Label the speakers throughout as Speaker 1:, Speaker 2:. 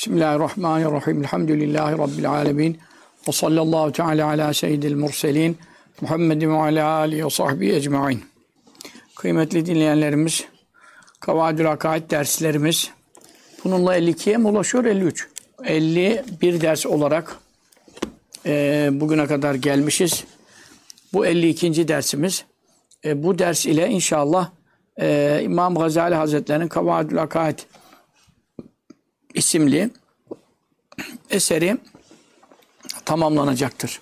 Speaker 1: Bismillahirrahmanirrahim. Elhamdülillahi Rabbil alemin. Ve sallallahu teala ala seyyidil murselin. Muhammedin ve ala alihi ve sahbihi ecmain. Kıymetli dinleyenlerimiz, Kavaidül Akaid derslerimiz bununla 52'ye mi ulaşıyor? 53. 51 ders olarak bugüne kadar gelmişiz. Bu 52. dersimiz. Bu ders ile inşallah İmam Gazali Hazretleri'nin Kavaidül Akaid isimli eseri tamamlanacaktır.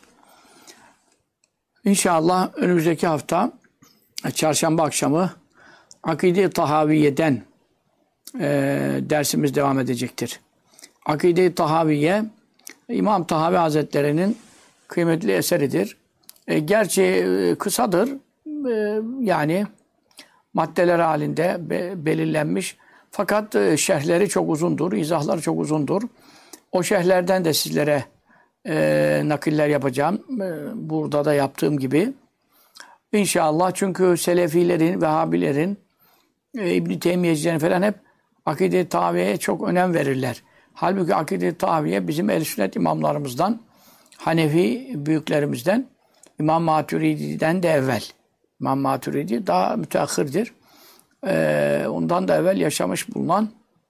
Speaker 1: İnşallah önümüzdeki hafta çarşamba akşamı Akide-i Tahaviye'den dersimiz devam edecektir. Akide-i Tahaviye İmam Tahavi Hazretleri'nin kıymetli eseridir. Gerçi kısadır. Yani maddeler halinde belirlenmiş. Fakat şerhleri çok uzundur, izahları çok uzundur. O şerhlerden de sizlere nakiller yapacağım. Burada da yaptığım gibi. İnşallah, çünkü Selefilerin, Vehhabilerin, İbn-i Teymiyecilerin falan hep Akide-i Tahaviye'ye çok önem verirler. Halbuki Akide-i Tahaviye bizim ehl-i sünnet imamlarımızdan, Hanefi büyüklerimizden, İmam Maturidi'den de evvel. İmam Maturidi daha müteahhirdir. Ondan da evvel yaşamış bulunan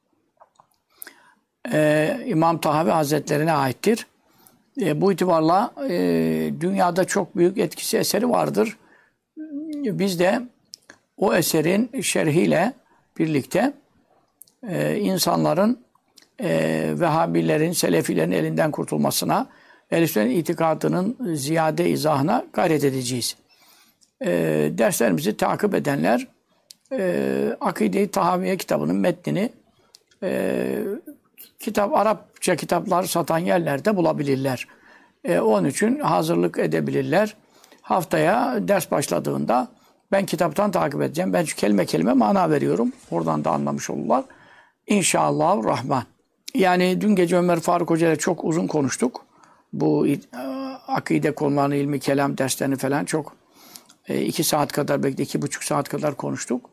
Speaker 1: İmam Tahavi Hazretlerine aittir. Bu itibarla dünyada çok büyük etkisi, eseri vardır. Biz de o eserin şerhiyle birlikte insanların Vehhabilerin, Selefilerin elinden kurtulmasına, ehl-i sünnet itikadının ziyade izahına gayret edeceğiz. Derslerimizi takip edenler Akide-i Tahaviye kitabının metnini Arapça kitaplar satan yerlerde bulabilirler. Onun için hazırlık edebilirler. Haftaya ders başladığında ben kitaptan takip edeceğim. Ben kelime kelime mana veriyorum. Oradan da anlamış olurlar. İnşallah Rahman. Yani dün gece Ömer Faruk Hoca ile çok uzun konuştuk. Bu akide konularını, ilmi kelam derslerini falan çok 2 saat kadar, belki 2,5 saat kadar konuştuk.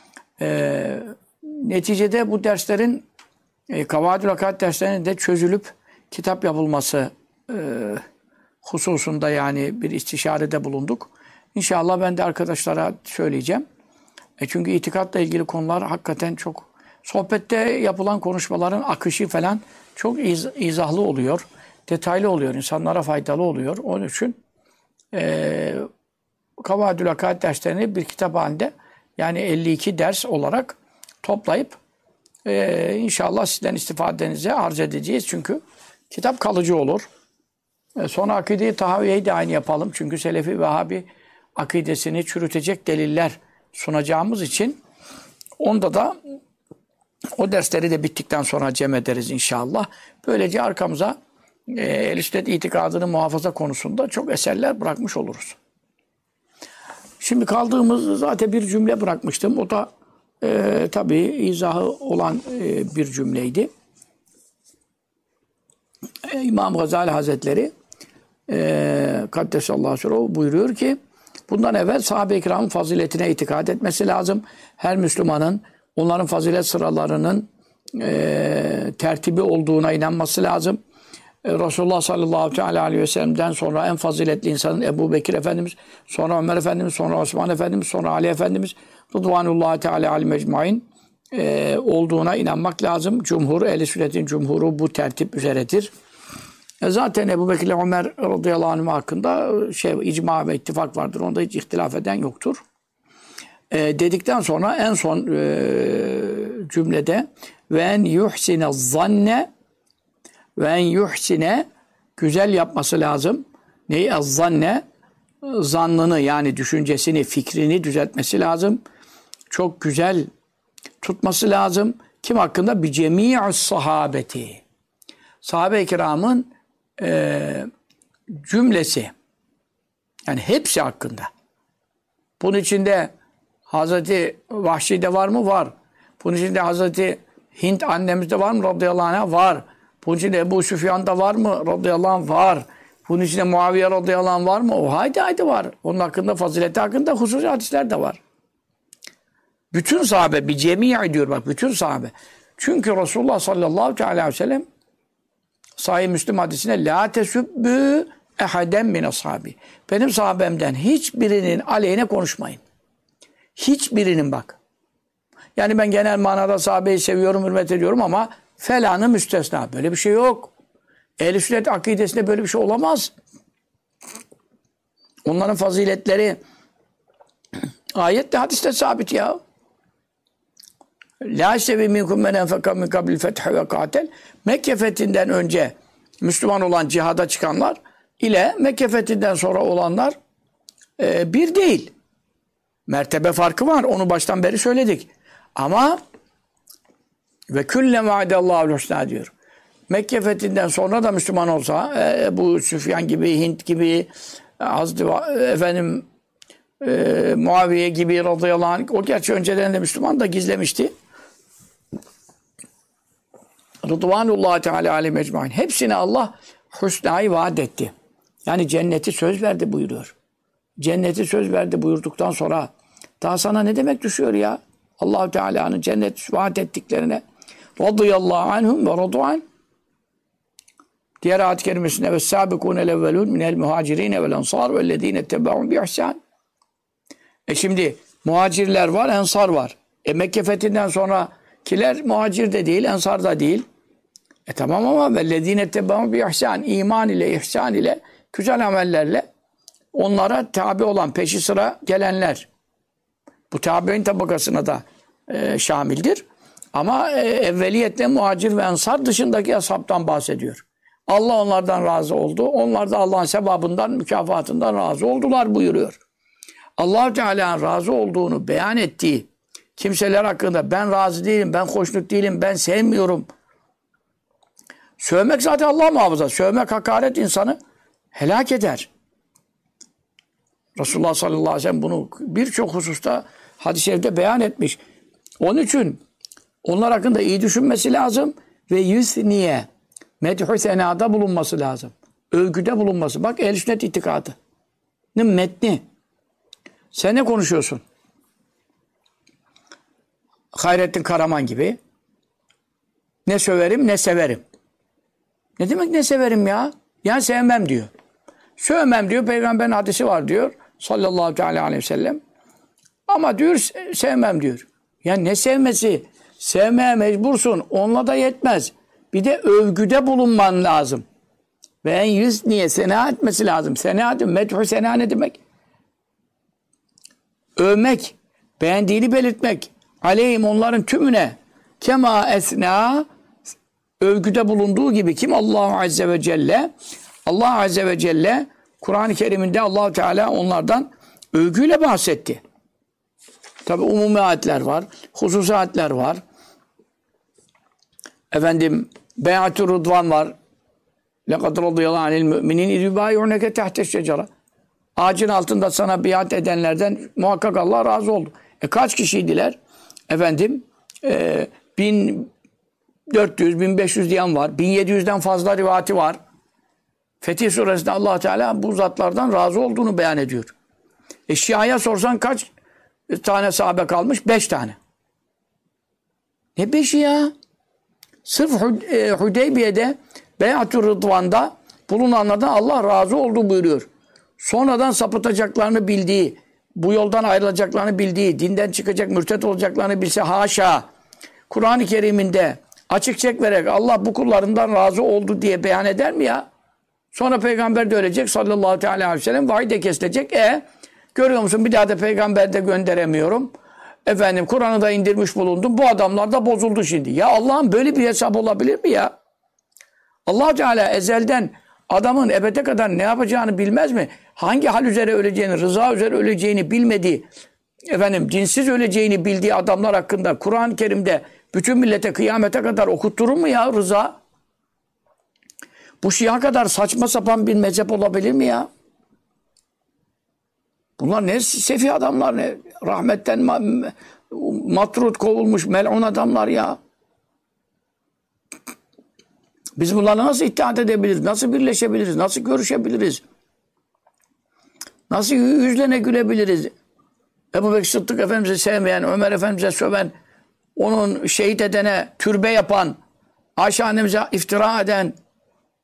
Speaker 1: Neticede bu derslerin Kavaidül Akaid derslerinin de çözülüp kitap yapılması hususunda yani bir istişarede bulunduk. İnşallah ben de arkadaşlara söyleyeceğim. Çünkü itikadla ilgili konular hakikaten çok, sohbette yapılan konuşmaların akışı falan çok izahlı oluyor. Detaylı oluyor. İnsanlara faydalı oluyor. Onun için Kavaidül Akaid derslerini bir kitap halinde, yani 52 ders olarak toplayıp inşallah sizden istifadenize arz edeceğiz. Çünkü kitap kalıcı olur. Sonra Akide-i Tahaviye'yi de aynı yapalım. Çünkü Selefi Vehhabi akidesini çürütecek deliller sunacağımız için onda da o dersleri de bittikten sonra cem ederiz inşallah. Böylece arkamıza ehl-i sünnet itikadını muhafaza konusunda çok eserler bırakmış oluruz. Şimdi kaldığımız zaten bir cümle bırakmıştım. O da tabii izahı olan bir cümleydi. İmam Gazali Hazretleri Kaddesallahu sirruhu buyuruyor ki bundan evvel sahabe-i kiramın faziletine itikad etmesi lazım. Her Müslümanın onların fazilet sıralarının tertibi olduğuna inanması lazım. Resulullah sallallahu aleyhi ve sellem'den sonra en faziletli insanın Ebu Bekir Efendimiz, sonra Ömer Efendimiz, sonra Osman Efendimiz, sonra Ali Efendimiz Rıdvanullahi Teala alim ecmain olduğuna inanmak lazım. Cumhur, ehl-i sünnetin cumhuru bu tertip üzeredir. Zaten Ebu Bekir ile Ömer radıyallahu anh hakkında icma ve ittifak vardır. Onda hiç ihtilaf eden yoktur. Dedikten sonra en son cümlede ve en yuhsine zanne ve en yuhsine güzel yapması lazım. Neyi? Az-zanne, zannını yani düşüncesini, fikrini düzeltmesi lazım. Çok güzel tutması lazım. Kim hakkında? Bi cemi'us sahabeti. Sahabe-i kiramın cümlesi. Yani hepsi hakkında. Bunun içinde Hazreti Vahşi'de var mı? Var. Bunun içinde Hazreti Hint annemizde var mı? Radıyallahu anh'a var. Bunun içinde Ebu Süfyan'da var mı? Radıyallahu anh var. Bunun içinde Muaviye radıyallahu anh var mı? O haydi var. Onun hakkında, fazileti hakkında hususi hadisler de var. Bütün sahabe, bir cemi'i diyor bak, bütün sahabe. Çünkü Resulullah sallallahu aleyhi ve sellem Sahih Müslim hadisine la tesübbü ehaden min ashabi. Benim sahabemden hiçbirinin aleyhine konuşmayın. Hiçbirinin bak. Yani ben genel manada sahabeyi seviyorum, hürmet ediyorum ama felanı müstesna. Böyle bir şey yok. Ehl-i sünnet akidesinde böyle bir şey olamaz. Onların faziletleri ayette, hadiste sabit ya. La sevi minkum men enfeka min kabil fethi ve katel. Mekke fethinden önce Müslüman olan cihada çıkanlar ile Mekke fethinden sonra olanlar bir değil. Mertebe farkı var. Onu baştan beri söyledik. Ama ve külle vaadallahu husna diyor. Mekke fethinden sonra da Müslüman olsa bu Süfyan gibi, Hint gibi, Muaviye gibi radıyallahu anh, o gerçi önceden de Müslüman da gizlemişti. Rıdvanullahi Teala aleyhi ecmaîn. Hepsine Allah husnayı vaat etti. Yani cenneti söz verdi buyuruyor. Cenneti söz verdi buyurduktan sonra daha sana ne demek düşüyor ya? Allah-u Teala'nın cennet vaat ettiklerine radıyallahu anhum ve radu'an. Diğer ayet-i kerimesinde ve sâbikûnel evvelûn minel muhacirîne vel ensâr vellezîne ettebâhum bi ihsân. Şimdi muhacirler var, ensar var. Mekke fethinden sonrakiler muhacir de değil, ensar da değil. Tamam ama vellezîne ettebâhum bi ihsân. İman ile, ihsan ile, güzel amellerle onlara tabi olan, peşi sıra gelenler. Bu tabi'in tabakasına da şamildir. Ama evveliyetle muhacir ve ensar dışındaki ashabtan bahsediyor. Allah onlardan razı oldu. Onlar da Allah'ın sevabından, mükafatından razı oldular buyuruyor. Allah-u Teala'nın razı olduğunu beyan ettiği kimseler hakkında ben razı değilim, ben hoşnut değilim, ben sevmiyorum. Sövmek zaten Allah muhafaza. Sövmek, hakaret insanı helak eder. Resulullah sallallahu aleyhi ve sellem bunu birçok hususta hadis-i şerifte beyan etmiş. Onun için onlar hakkında iyi düşünmesi lazım ve yüsniye, medhü senada bulunması lazım. Övgüde bulunması. Bak ehl-i sünnet itikadının metni. Sen ne konuşuyorsun? Hayrettin Karaman gibi. Ne söverim ne severim. Ne demek ne severim ya? Yani sevmem diyor. Sövmem diyor. Peygamberin hadisi var diyor. Sallallahu aleyhi ve sellem. Ama diyor sevmem diyor. Ya ne sevmesi? Sevmeye mecbursun. Onunla da yetmez. Bir de övgüde bulunman lazım. Ve en yüz niye? Sena etmesi lazım. Sena, medhü sena ne demek? Övmek, beğendiğini belirtmek. Aleyhim onların tümüne kema esna övgüde bulunduğu gibi kim? Allah Azze ve Celle. Allah Azze ve Celle Kur'an-ı Kerim'inde Allah Teala onlardan övgüyle bahsetti. Tabi umumi ayetler var, hususi ayetler var. Beyat-ı Rıdvan var. لَقَدْ رَضِيَ اللّٰهُ عَنِ الْمُؤْمِنِينَ اِذْ يُبَايِعُونَكَ تَحْتَ الشَّجَرَةِ. Ağacın altında sana biat edenlerden muhakkak Allah razı oldu. Kaç kişiydiler? 1400, 1500 diyen var. 1700'den fazla rivati var. Fetih Suresi'nde Allah Teala bu zatlardan razı olduğunu beyan ediyor. Şia'ya sorsan kaç tane sahabe kalmış? 5 tane. Ne 5'i ya? Sırf Hudeybiye'de Beyat-ı Rıdvan'da bulunanlardan Allah razı oldu buyuruyor. Sonradan sapıtacaklarını bildiği, bu yoldan ayrılacaklarını bildiği, dinden çıkacak, mürtet olacaklarını bilse haşa. Kur'an-ı Kerim'inde açık çek vererek Allah bu kullarından razı oldu diye beyan eder mi ya? Sonra peygamber de ölecek sallallahu aleyhi ve sellem, vahiy de kesilecek. Görüyor musun bir daha da peygamber de gönderemiyorum. Kur'an'ı da indirmiş bulundum. Bu adamlar da bozuldu şimdi. Ya Allah'ın böyle bir hesap olabilir mi ya? Allah Teala ezelden adamın ebede kadar ne yapacağını bilmez mi? Hangi hal üzere öleceğini, rıza üzere öleceğini bilmediği, dinsiz öleceğini bildiği adamlar hakkında Kur'an-ı Kerim'de bütün millete kıyamete kadar okutturur mu ya rıza? Bu Şia kadar saçma sapan bir mezhep olabilir mi ya? Bunlar ne sefih adamlar, ne rahmetten matrut kovulmuş mel'un adamlar ya. Biz bunlarla nasıl ittihat edebiliriz? Nasıl birleşebiliriz? Nasıl görüşebiliriz? Nasıl yüzlerine gülebiliriz? Ebu Bekir Sıddık Efendimiz'i sevmeyen, Ömer Efendimiz'e söven, onun şehit edene türbe yapan, Ayşe annemize iftira eden,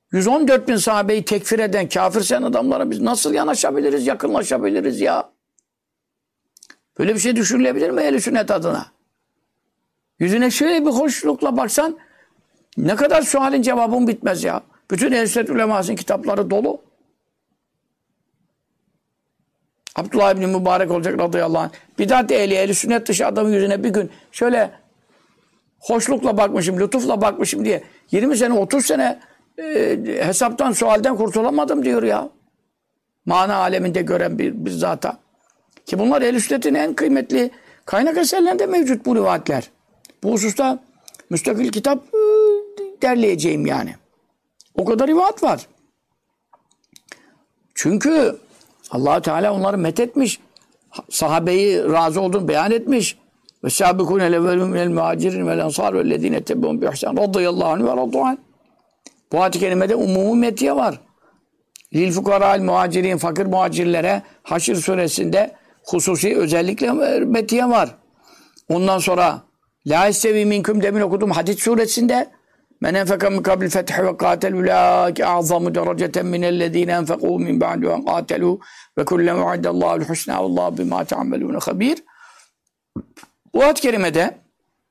Speaker 1: 114 bin sahabeyi tekfir eden, kafir sayan adamlara biz nasıl yanaşabiliriz, yakınlaşabiliriz ya? Böyle bir şey düşünülebilir mi ehl-i sünnet adına? Yüzüne şöyle bir hoşlukla baksan ne kadar sualin cevabın bitmez ya. Bütün ehl-i sünnet ulemasının kitapları dolu. Abdullah İbni Mübarek olacak radıyallahu anh. Bidat ehli, ehl-i sünnet dışı adamın yüzüne bir gün şöyle hoşlukla bakmışım, lütufla bakmışım diye 20 sene, 30 sene hesaptan, sualden kurtulamadım diyor ya. Mana aleminde gören bir zata. Ki bunlar ehl-i sünnetin en kıymetli kaynak eserlerinde mevcut bu rivayetler. Bu hususta müstakil kitap derleyeceğim yani. O kadar rivayet var. Çünkü Allah Teala onları methetmiş. Sahabeyi razı olduğunu beyan etmiş. Ve sâbikûne evvelûn minel muhacirin vel ensâr vellezîne tebbeûn bi ihsân radıyallahu anh ve radû anh. Bu ayet-i kerimede umumi metiye var. Lil fukara'l muhacirin, fakir muhacirlere Haşr suresinde hususi özellikle metiye var. Ondan sonra La istevi minkum demin okudum Hadid suresinde men enfeka min kabil fethi ve qatel ulaike a'zamu dereceten minellezine enfekû min ba'du en qatelû ve kullem u'addallâhu'l husnâ vallâhu bimâ te'amelûne habîr. Bu ayet-i kerimede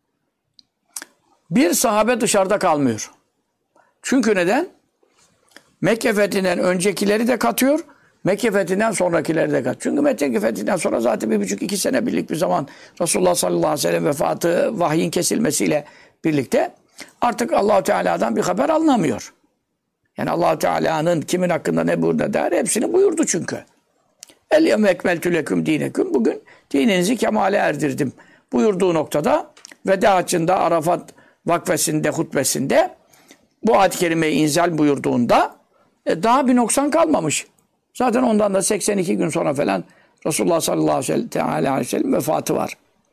Speaker 1: bir sahabe dışarıda kalmıyor. Çünkü neden? Mekke fethinden öncekileri de katıyor, Mekke fethinden sonrakileri de katıyor. Çünkü Mekke fethinden sonra zaten 1,5-2 sene birlik bir zaman Resulullah sallallahu aleyhi ve sellem vefatı, vahyin kesilmesiyle birlikte artık Allah-u Teala'dan bir haber alınamıyor. Yani Allah-u Teala'nın kimin hakkında ne buyurdu der, hepsini buyurdu çünkü. El-yevme ekmeltü leküm dineküm. Bugün dininizi kemale erdirdim buyurduğu noktada veda haccında Arafat vakfesinde, hutbesinde bu ayet-i kerimeyi inzal buyurduğunda daha bir noksan kalmamış. Zaten ondan da 82 gün sonra falan Resulullah sallallahu aleyhi ve sellem vefatı var.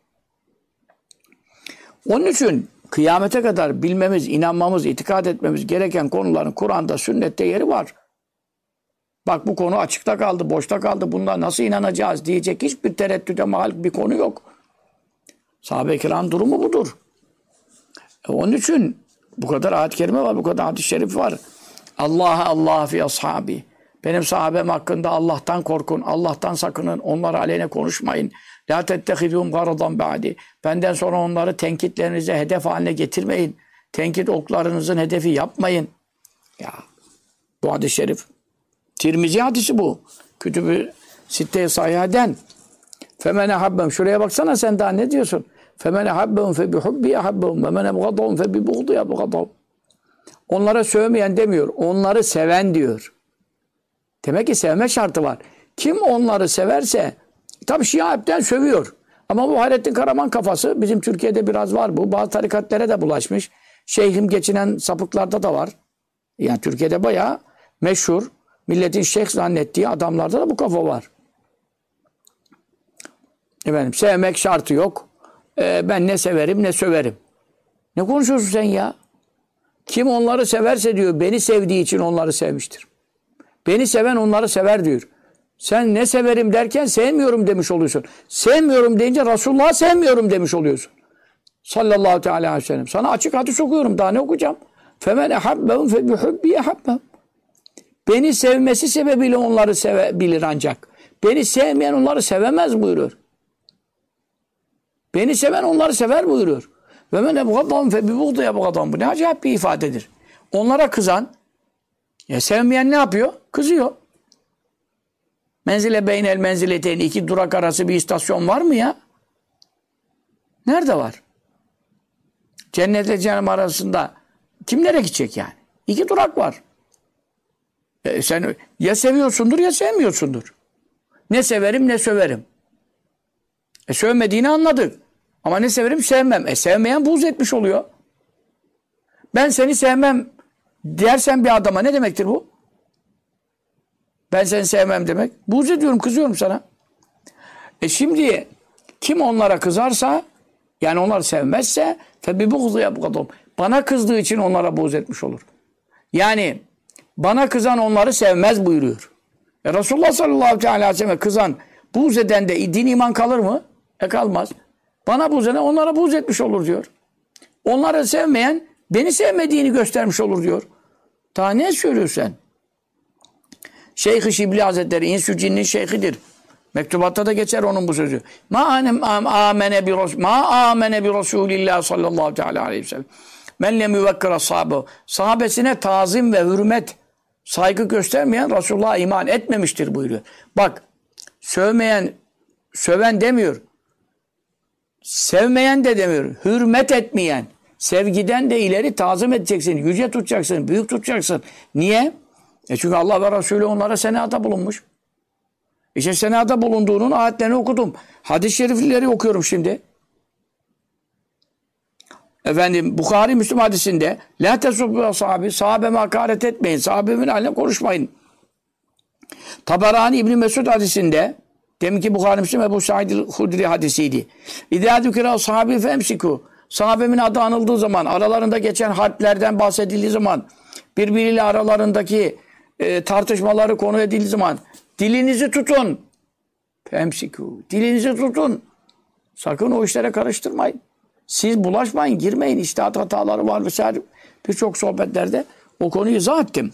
Speaker 1: Onun için kıyamete kadar bilmemiz, inanmamız, itikad etmemiz gereken konuların Kur'an'da, sünnette yeri var. Bak bu konu açıkta kaldı, boşta kaldı. Bunda nasıl inanacağız diyecek hiçbir tereddüde mahal bir konu yok. Sahabe-i kiram durumu budur. Onun için bu kadar ayet-i kerime var, bu kadar hadis-i şerif var. Allah fi ashabi. Benim sahabem hakkında Allah'tan korkun, Allah'tan sakının, onlara aleyhine konuşmayın. La tettehidûm garadan ba'di. Benden sonra onları tenkitlerinize hedef haline getirmeyin. Tenkit oklarınızın hedefi yapmayın. Ya bu hadis-i şerif. Tirmizi hadisi bu. Kütüb-ü Sitte-i Sahiha'den. Femen ehabbem. Şuraya baksana sen daha ne diyorsun? Femen ehabbem fe bihubbi ehabbem ve men ebgadahum fe bibuğdu ebgadahum. Onlara sövmeyen demiyor. Onları seven diyor. Demek ki sevme şartı var. Kim onları severse tabii Şia hepten sövüyor. Ama bu Hayrettin Karaman kafası bizim Türkiye'de biraz var bu. Bazı tarikatlere de bulaşmış. Şeyhim geçinen sapıklarda da var. Yani Türkiye'de bayağı meşhur. Milletin şeyh zannettiği adamlarda da bu kafa var. Efendim sevmek şartı yok. Ben ne severim ne söverim. Ne konuşuyorsun sen ya? Kim onları severse diyor beni sevdiği için onları sevmiştir. Beni seven onları sever diyor. Sen ne severim derken sevmiyorum demiş oluyorsun. Sevmiyorum deyince Resulullah'ı sevmiyorum demiş oluyorsun. Sallallahu teala aleyhi ve sellem. Sana açık hadis okuyorum. Daha ne okuyacağım? Femen ehabbehum fe bihubbi ehabbehum. Beni sevmesi sebebiyle onları sevebilir ancak. Beni sevmeyen onları sevemez buyuruyor. Beni seven onları sever buyuruyor. Ve men ebgadahum fe bibuğdu ebgadahum. Bu ne acayip bir ifadedir. Onlara kızan, sevmeyen ne yapıyor? Kızıyor. Menzile beynel menzileteyn, iki durak arası bir istasyon var mı ya? Nerede var? Cennetle cehennem arasında kim nereye gidecek yani? İki durak var. Sen ya seviyorsundur ya sevmiyorsundur. Ne severim ne söverim. Sövmediğini anladık. Ama ne severim sevmem. Sevmeyen buğz etmiş oluyor. Ben seni sevmem dersen bir adama ne demektir bu? Ben seni sevmem demek. Buğz ediyorum, kızıyorum sana. Şimdi kim onlara kızarsa, yani onları sevmezse febibuğzu yapgadum. Bana kızdığı için onlara buğz etmiş olur. Yani bana kızan onları sevmez buyuruyor. Resulullah sallallahu aleyhi ve sellem kızan, buğz eden de din iman kalır mı? Kalmaz. Bana buğz eden onlara buğz etmiş olur diyor. Onları sevmeyen beni sevmediğini göstermiş olur diyor. Daha ne söylüyorsun? Şeyh-i Şibli Hazretleri İnsü Cinnin şeyhidir. Mektubatta da geçer onun bu sözü. Ma amene bi Resulillah sallallahu aleyhi ve sellem. Men lem yuvekkira sahabe. Sahabesine tazim ve hürmet, saygı göstermeyen Resulullah'a iman etmemiştir buyuruyor. Bak, söven demiyor. Sevmeyen de demiyor. Hürmet etmeyen. Sevgiden de ileri tazim edeceksin. Yüce tutacaksın. Büyük tutacaksın. Niye? Çünkü Allah ve Resulü onlara senada bulunmuş. İşte senada bulunduğunun ayetlerini okudum. Hadis-i şerifleri okuyorum şimdi. Efendim Bukhari Müslüm hadisinde la tesubbu sahabi, sahabeme hakaret etmeyin. Sahabemin haline konuşmayın. Taberani İbn Mesud hadisinde, deminki Bukhari Müslüm Ebu Said Hudri hadisiydi. İdâ zükira sahabi femsiku. Sahabemin adı anıldığı zaman, aralarında geçen harplerden bahsedildiği zaman, birbiriyle aralarındaki tartışmaları konu edildiği zaman dilinizi tutun. Femsiku. Dilinizi tutun. Sakın o işlere karıştırmayın. Siz bulaşmayın, girmeyin. İçtihat hataları var vesaire. Birçok sohbetlerde o konuyu izah ettim.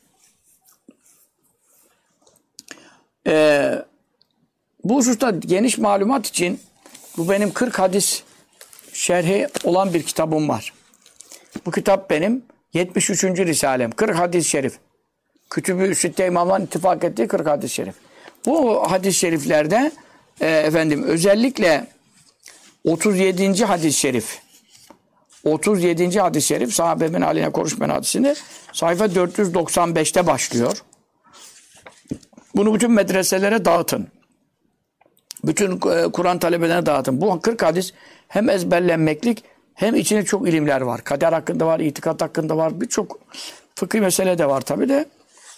Speaker 1: Bu hususta geniş malumat için bu benim 40 hadis şerhi olan bir kitabım var. Bu kitap benim 73. Risalem. 40 hadis-i şerif. Kütüb-ü Sitte İmamların ittifak ettiği 40 hadis-i şerif. Bu hadis-i şeriflerde özellikle 37. hadis-i şerif. 37. hadis-i şerif sahabemin haline konuşmayan hadisini sayfa 495'te başlıyor. Bunu bütün medreselere dağıtın. Bütün Kur'an talebelerine dağıtın. Bu 40 hadis hem ezberlenmeklik hem içinde çok ilimler var. Kader hakkında var, itikat hakkında var. Birçok fıkhi mesele de var tabi de.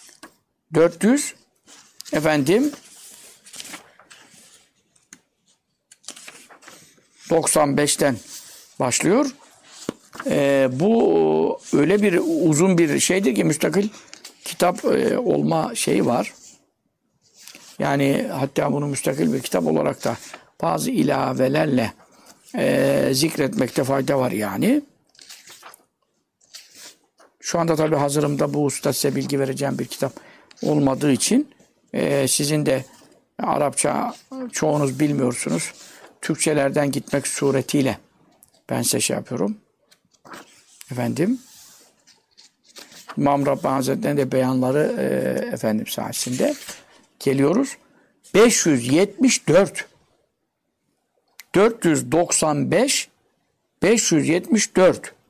Speaker 1: 95'ten başlıyor. Bu öyle bir uzun bir şeydir ki müstakil kitap olma şeyi var. Yani hatta bunu müstakil bir kitap olarak da bazı ilavelerle zikretmekte fayda var yani. Şu anda tabii hazırımda bu hususta size bilgi vereceğim bir kitap olmadığı için sizin de Arapça çoğunuz bilmiyorsunuz. Türkçelerden gitmek suretiyle ben size şey yapıyorum. İmam Rabbani Hazretleri'nin de beyanları sayesinde geliyoruz. 574 495 574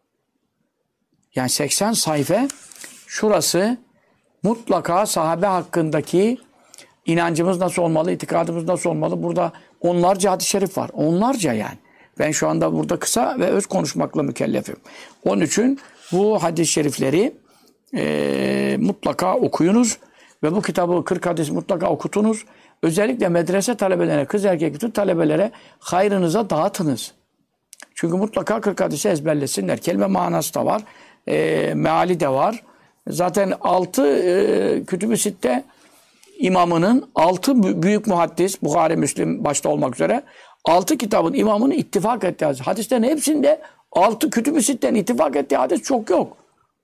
Speaker 1: yani 80 sayfa şurası mutlaka sahabe hakkındaki inancımız nasıl olmalı, itikadımız nasıl olmalı? Burada onlarca hadis-i şerif var. Onlarca yani. Ben şu anda burada kısa ve öz konuşmakla mükellefim. Onun için bu hadis-i şerifleri mutlaka okuyunuz ve bu kitabı 40 hadis mutlaka okutunuz. Özellikle medrese talebelerine, kız erkek bütün talebelere hayrınıza dağıtınız. Çünkü mutlaka 40 hadisi ezberlesinler. Kelime manası da var. Meali de var. Zaten 6 Kütüb-ü Sitte imamının 6 büyük muhaddis, Bukhari, Müslim başta olmak üzere 6 kitabın imamının ittifak ettiği hadis. Hadislerin hepsinde 6 Kütüb-ü Sitte'nin ittifak ettiği hadis çok yok.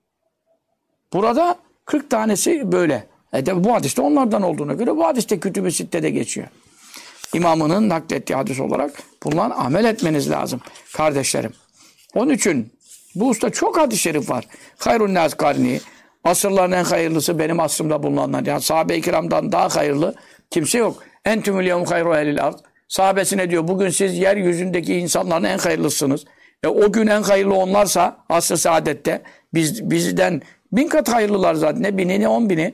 Speaker 1: Burada 40 tanesi böyle. Bu hadiste onlardan olduğuna göre bu hadiste Kütüb-ü Sitte'de geçiyor. İmamının naklettiği hadis olarak bundan amel etmeniz lazım kardeşlerim. Onun için bu usta çok hadis-i şerif var. Hayrun nas karni, asırların en hayırlısı benim asrımda bulunanlar. Yani sahabe-i kiramdan daha hayırlı kimse yok. Entümül yevm hayru ehlil ard. Sahabesine diyor bugün siz yeryüzündeki insanların en hayırlısınız. O gün en hayırlı onlarsa asr-ı saadette bizden 1000 kat hayırlılar zaten. Ne 1000'i ne 10.000'i.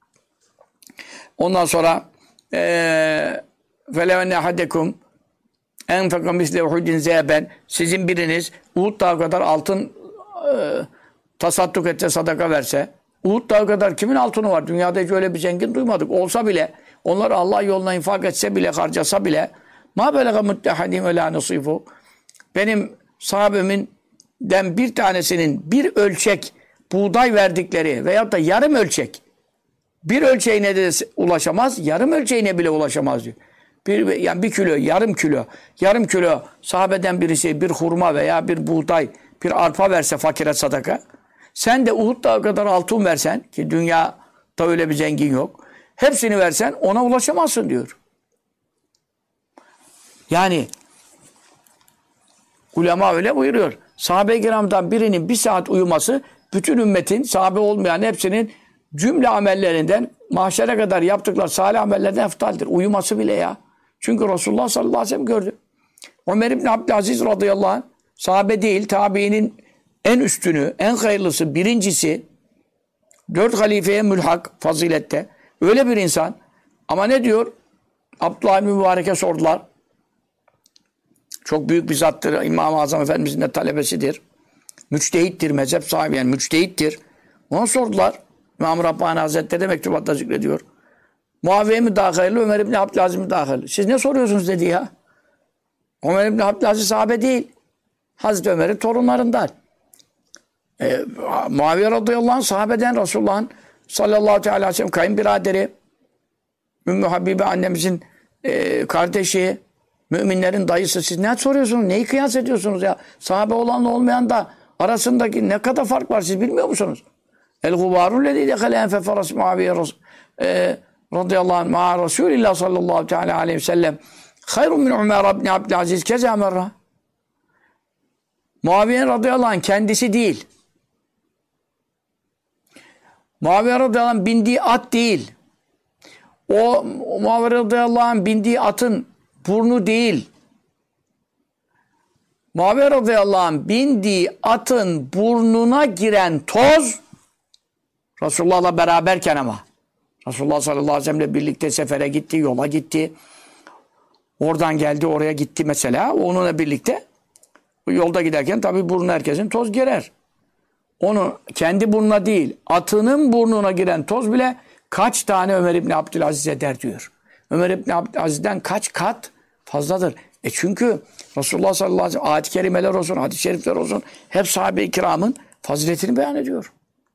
Speaker 1: Ondan sonra felevenne hadekum enfeka misle uhudin zeheben sizin biriniz Uhud dağı kadar altın tasadduk etse, sadaka verse. Uhud dağı kadar kimin altını var? Dünyada hiç öyle bir zengin duymadık. Olsa bile, onlar Allah yoluna infak etse bile, harcasa bile ma belega muttehadim ve la nasifu. Benim sahabemden bir tanesinin bir ölçek buğday verdikleri veyahut da yarım ölçek bir ölçeğine de ulaşamaz, yarım ölçeğine bile ulaşamaz diyor. Yani bir kilo, yarım kilo sahabeden birisi bir hurma veya bir buğday, bir arpa verse fakire sadaka, Sen de Uhud Dağı kadar altın versen, ki dünyada öyle bir zengin yok, hepsini versen ona ulaşamazsın diyor. Yani ulema öyle buyuruyor. Sahabe-i kiramdan birinin bir saat uyuması bütün ümmetin, sahabe olmayan hepsinin cümle amellerinden mahşere kadar yaptıkları salih amellerden eftaldir. Uyuması bile ya. Çünkü Resulullah sallallahu aleyhi ve sellem gördü. Ömer İbni Abdülaziz radıyallahu anh sahabe değil, tabiinin en üstünü, en hayırlısı, birincisi, 4 halifeye mülhak fazilette. Öyle bir insan. Ama ne diyor? Abdullah İbni Mübarek'e sordular. Çok büyük bir zattır. İmam-ı Azam Efendimizin de talebesidir. Müçtehittir, mezhep sahibi yani müçtehittir. Ona sordular. İmam-ı Rabbani Hazretleri de mektubatta zikrediyor. Muaviye mi daha hayırlı, Ömer İbni Abdülaziz mi daha hayırlı? Siz ne soruyorsunuz dedi ya. Ömer İbni Abdülaziz sahabe değil. Hazreti Ömer'in torunlarından. Muaviye radıyallahu anh sahabeden Resulullah'ın sallallahu aleyhi ve sellem kayınbiraderi. Ümmü Habibe annemizin kardeşi. Müminlerin dayısı. Siz ne soruyorsunuz? Neyi kıyas ediyorsunuz ya? Sahabe olanla olmayan da arasındaki ne kadar fark var siz bilmiyor musunuz? El-Gubarun lezî dekale enfe feras Muaviye radıyallahu anh ma'a Resulillah sallallahu aleyhi ve sellem hayrun min Ömer ibn Abdülaziz keza merra. Muaviye radıyallahu anh kendisi değil. Muaviye radıyallahu anh bindiği at değil. O Muaviye radıyallahu anh bindiği atın burnu değil. Muaviye radıyallahu anh bindiği atın burnuna giren toz Resulullah'la beraberken ama Resulullah sallallahu aleyhi ve sellem'le birlikte sefere gitti, yola gitti. Oradan geldi, oraya gitti mesela. Onunla birlikte yolda giderken tabii burnu herkesin toz girer. Onu kendi burnuna değil, atının burnuna giren toz bile kaç tane Ömer İbni Abdülaziz eder diyor. Ömer İbni Abdülaziz'den kaç kat fazladır. Çünkü Resulullah sallallahu aleyhi ve sellem ayet-i kerimeler olsun, hadis-i şerifler olsun hep sahabe-i kiramın faziletini beyan ediyor.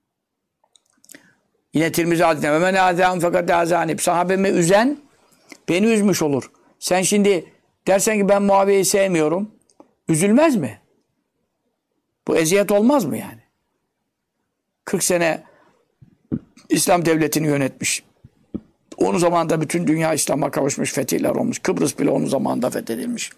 Speaker 1: Yine Tirmizi hadisinde ve men azâhum fakat azânib. Sahabemi üzen beni üzmüş olur. Sen şimdi dersen ki ben Muaviye'yi sevmiyorum. Üzülmez mi? Bu eziyet olmaz mı yani? 40 sene İslam devletini yönetmiş. Onun zamanında bütün dünya İslam'a kavuşmuş, fetihler olmuş. Kıbrıs bile onun zamanında fethedilmiş.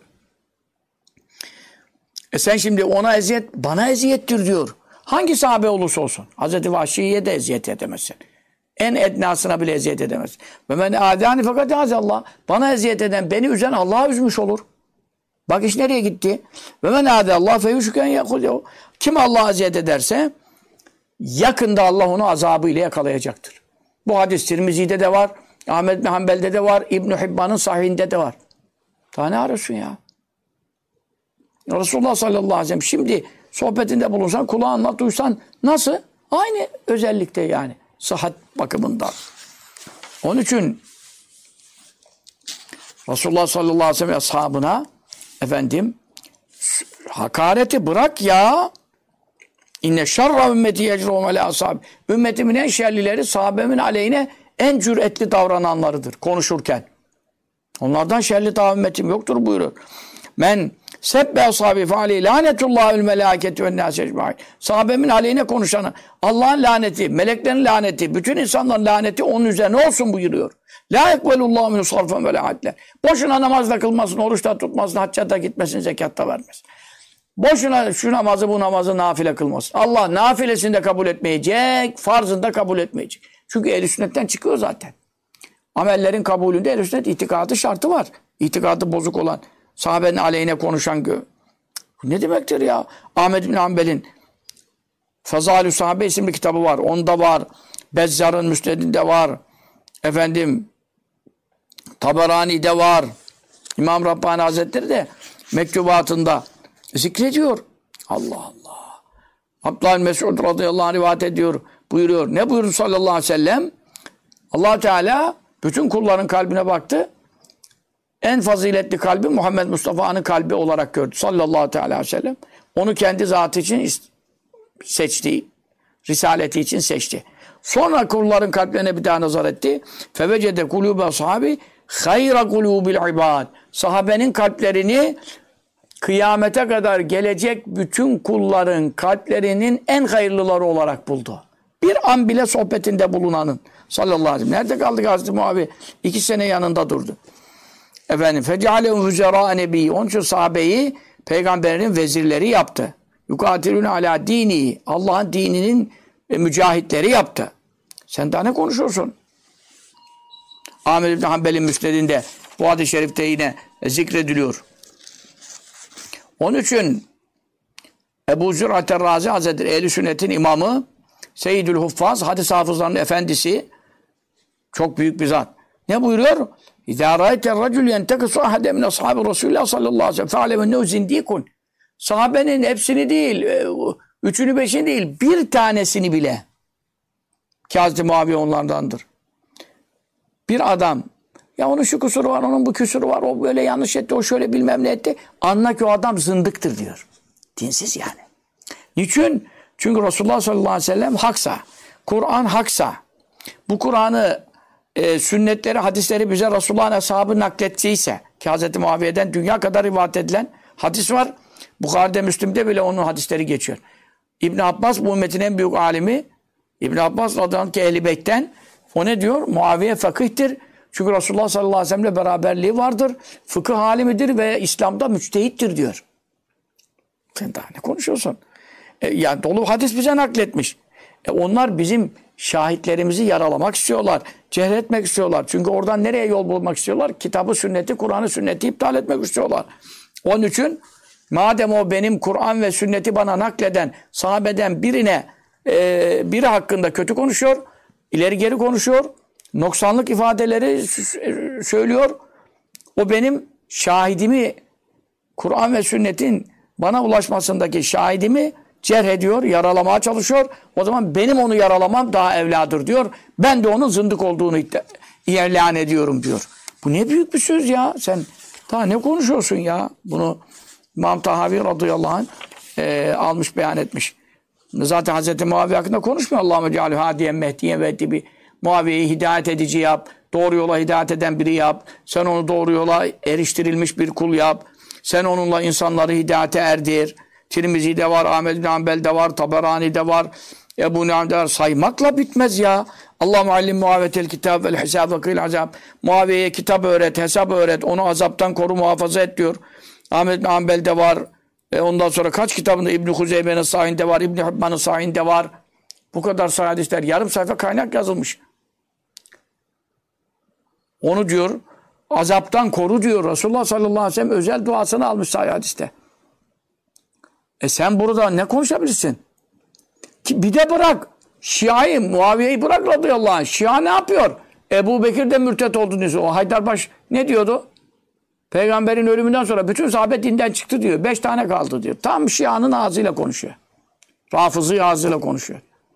Speaker 1: Sen şimdi ona eziyet, bana eziyettir diyor. Hangi sahabe olursa olsun. Hazreti Vahşi'ye de eziyet edemezsin. En ednasına bile eziyet edemezsin. Ve men adani fakat Allah. Bana eziyet eden, beni üzen Allah'a üzmüş olur. Bak iş nereye gitti? Ve men adallah feyuşken yakul. Kim Allah'a eziyet ederse yakında Allah onu azabıyla yakalayacaktır. Bu hadis Tirmizi'de de var. Ahmed bin Hanbel'de de var. İbn-i Hibban'ın sahihinde de var. Daha ne arıyorsun ya? Resulullah sallallahu aleyhi ve sellem şimdi sohbetinde bulunsan, kulağınla duysan nasıl? Aynı özellikte yani. Sıhhat bakımından. Onun için Resulullah sallallahu aleyhi ve sellem ashabına efendim hakareti bırak ya. İnne şerra ümmeti yecrum ala ashab. Ümmetimin en şerlileri sahabemin aleyhine en cüretli davrananlarıdır konuşurken. Onlardan şerli daha ümmetim yoktur buyuruyor. Men sebbe ashabi fe aleyhi lanetullahül melâketi ve nâs ecmaîn. Sahabemin aleyhine konuşanı Allah'ın laneti, meleklerin laneti, bütün insanların laneti onun üzerine olsun buyuruyor. La ekbelullahu min sarfen ve la adle. Boşuna namazda kılmasın, oruçta tutmasın, hacca da gitmesin, zekatta vermesin. Boşuna şu namazı bu namazı nafile kılmasın. Allah nafilesini de kabul etmeyecek, farzını da kabul etmeyecek. Çünkü ehl-i sünnetten çıkıyor zaten. Amellerin kabulünde ehl-i sünnet itikadı şartı var. İtikadı bozuk olan, sahabenin aleyhine konuşan ne demektir ya? Ahmed bin Hanbel'in Fazalü Sahabe isimli kitabı var. Onda var. Bezzar'ın Müsned'inde var. Efendim Taberani'de var. İmam Rabbani Hazretleri de mektubatında zikrediyor. Allah Allah. Abdullah bin Mes'ud radıyallahu anh rivayet ediyor. Buyuruyor. Ne buyurdu sallallahu aleyhi ve sellem? Allah Teala bütün kulların kalbine baktı. En faziletli kalbi Muhammed Mustafa'nın kalbi olarak gördü. Sallallahu aleyhi ve sellem. Onu kendi zatı için seçti. Risaleti için seçti. Sonra kulların kalplerine bir daha nazar etti. Fevecede kulûbe ashabi hayra kulûbil ibad. Sahabenin kalplerini kıyamete kadar gelecek bütün kulların kalplerinin en hayırlıları olarak buldu. Bir an bile sohbetinde bulunanın sallallahu aleyhi ve sellem. Nerede kaldı Hazreti Muaviye? 2 sene yanında durdu. Efendim fecalehum füzera nebi. Onun için sahabeyi peygamberinin vezirleri yaptı. Yukatilun ala dini. Allah'ın dininin mücahitleri yaptı. Sen daha ne konuşuyorsun? Ahmed İbni Hanbel'in müsnedinde bu hadis-i şerifte yine zikrediliyor. Onun için Ebu Zür'at Razi Hazretleri Ehl-i Sünnet'in imamı Seyyidül Huffaz, hadis hafızlarının efendisi, çok büyük bir zat. Ne buyuruyor? İzâ râetel racül yentekisu ahade min ashâbi Resulullah sallallahu aleyhi ve sellem fe'alemennehu zindîkun. Sahabenin hepsini değil, 3'ünü 5'ini değil, bir tanesini bile. Ki Hazreti Muaviye onlardandır. Bir adam, ya onun şu kusuru var, onun bu kusuru var, o böyle yanlış etti, o şöyle bilmem ne etti. Anla ki o adam zındıktır diyor. Dinsiz yani. Niçin? Çünkü Resulullah sallallahu aleyhi ve sellem haksa, Kur'an haksa, bu Kur'an'ı, sünnetleri, hadisleri bize Resulullah'ın ashabı naklettiyse, ki Hz. Muaviye'den dünya kadar rivayet edilen hadis var. Bukhari'de, Müslim'de bile onun hadisleri geçiyor. İbn Abbas bu ümmetin en büyük alimi, İbn Abbas radıyallahu anh Ehl-i Beyt'ten, o ne diyor? Muaviye fakihtir. Çünkü Resulullah sallallahu aleyhi ve sellem'le beraberliği vardır. Fıkıh alimidir ve İslam'da müçtehittir diyor. Sen daha ne konuşuyorsun? Yani dolu hadis bize nakletmiş. Onlar bizim şahitlerimizi yaralamak istiyorlar. Cehretmek istiyorlar. Çünkü oradan nereye yol bulmak istiyorlar? Kitabı, sünneti, Kur'an'ı, sünneti iptal etmek istiyorlar. Onun için madem o benim Kur'an ve sünneti bana nakleden sahabeden biri hakkında kötü konuşuyor, ileri geri konuşuyor, noksanlık ifadeleri söylüyor, o benim şahidimi, Kur'an ve sünnetin bana ulaşmasındaki şahidimi cerh ediyor, yaralamaya çalışıyor. O zaman benim onu yaralamam daha evladır diyor. Ben de onun zındık olduğunu ilan ediyorum diyor. Bu ne büyük bir söz ya. Sen daha ne konuşuyorsun ya? Bunu İmam Tahavi radıyallahu anh almış, beyan etmiş. Zaten Hz. Muaviye hakkında konuşmuyor. Allahümme cealü hadiyen mehdiyen ve ettibi. Muaviye'yi hidayet edici yap. Doğru yola hidayet eden biri yap. Sen onu doğru yola eriştirilmiş bir kul yap. Sen onunla insanları hidayete erdir. Tirmizi'de var, Ahmed bin Hanbel'de var, Taberani'de var, Ebu Nuaym'de var. Saymakla bitmez ya. Allah muallim muavetel kitab vel hesab ve kıyl azab. Muaviye'ye kitap öğret, hesap öğret. Onu azaptan koru, muhafaza et diyor. Ahmed bin Hanbel'de var. Ondan sonra kaç kitabında İbn-i Huzeyme'nin sahihinde var, İbn-i Hibban'ın sahihinde var. Bu kadar sahih hadisler. Yarım sayfa kaynak yazılmış. Onu diyor, azaptan koru diyor. Resulullah sallallahu aleyhi ve sellem özel duasını almış sahih hadiste. Sen burada ne konuşabilirsin? Ki bir de bırak. Şia'yı, Muaviye'yi bırak radıyallahu anh. Şia ne yapıyor? Ebu Bekir de mürtet oldu diyor. O Haydarbaş ne diyordu? Peygamberin ölümünden sonra bütün sahabe dinden çıktı diyor. 5 tane kaldı diyor. Tam Şia'nın ağzıyla konuşuyor. Rafızı ağzıyla konuşuyor.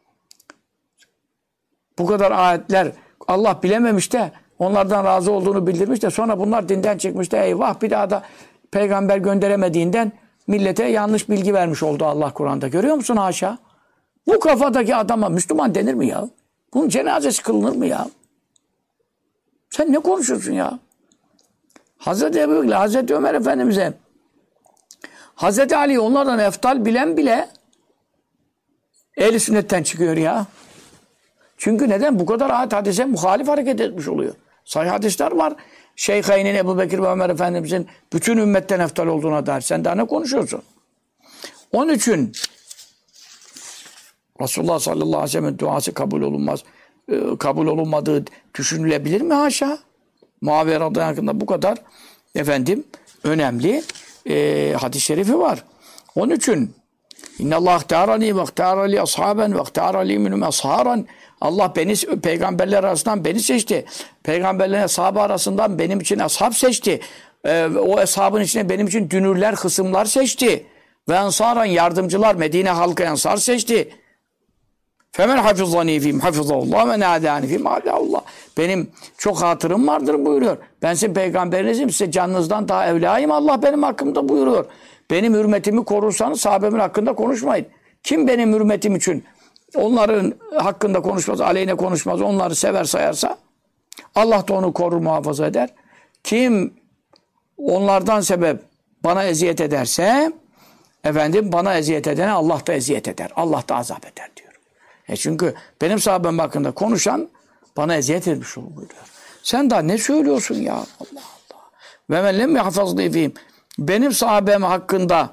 Speaker 1: Bu kadar ayetler Allah bilememiş de onlardan razı olduğunu bildirmiş de sonra bunlar dinden çıkmış da eyvah bir daha da peygamber gönderemediğinden millete yanlış bilgi vermiş oldu Allah Kur'an'da. Görüyor musun haşa? Bu kafadaki adama Müslüman denir mi ya? Bunun cenazesi kılınır mı ya? Sen ne konuşuyorsun ya? Hazreti Ebu Bekir, Hazreti Ömer Efendimiz'e Hazreti Ali onlardan eftal bilen bile ehl-i sünnetten çıkıyor ya. Çünkü neden? Bu kadar ayet hadise muhalif hareket etmiş oluyor. Sahih hadisler var. Şeyhaynin Ebu Bekir ve Ömer Efendimiz'in bütün ümmetten eftal olduğuna dair. Sen daha ne konuşuyorsun? Onun için Resulullah sallallahu aleyhi ve sellem'in duası kabul olunmaz. Kabul olunmadığı düşünülebilir mi haşa? Muaviye radıyallahu anh hakkında bu kadar önemli hadis-i şerifi var. Onun için İnnallâh ihtârani ve ihtârali ashaben ve ihtârali minhum asharan. Allah beni peygamberler arasından beni seçti. Peygamberlerin ashabı arasından benim için ashab seçti. O ashabın içine benim için dünürler, hısımlar seçti. Ve ensaran yardımcılar, Medine halkı ensar seçti. Femen hafizani fîm hafizallah ve nâdâni fîm âdâullah. Benim çok hatırım vardır buyuruyor. Ben sizin peygamberinizim, size canınızdan daha evlayım Allah benim hakkımda buyuruyor. Benim hürmetimi korursanız sahabemin hakkında konuşmayın. Kim benim hürmetim için onların hakkında konuşmaz, aleyhine konuşmaz, onları sever sayarsa Allah da onu korur, muhafaza eder. Kim onlardan sebep bana eziyet ederse efendim bana eziyet edene Allah da eziyet eder. Allah da azap eder diyor. Çünkü benim sahabem hakkında konuşan bana eziyet etmiş olur buyuruyor. Sen daha ne söylüyorsun ya? Allah Allah. Ve men lem yahfazli fihim. Benim sahabem hakkında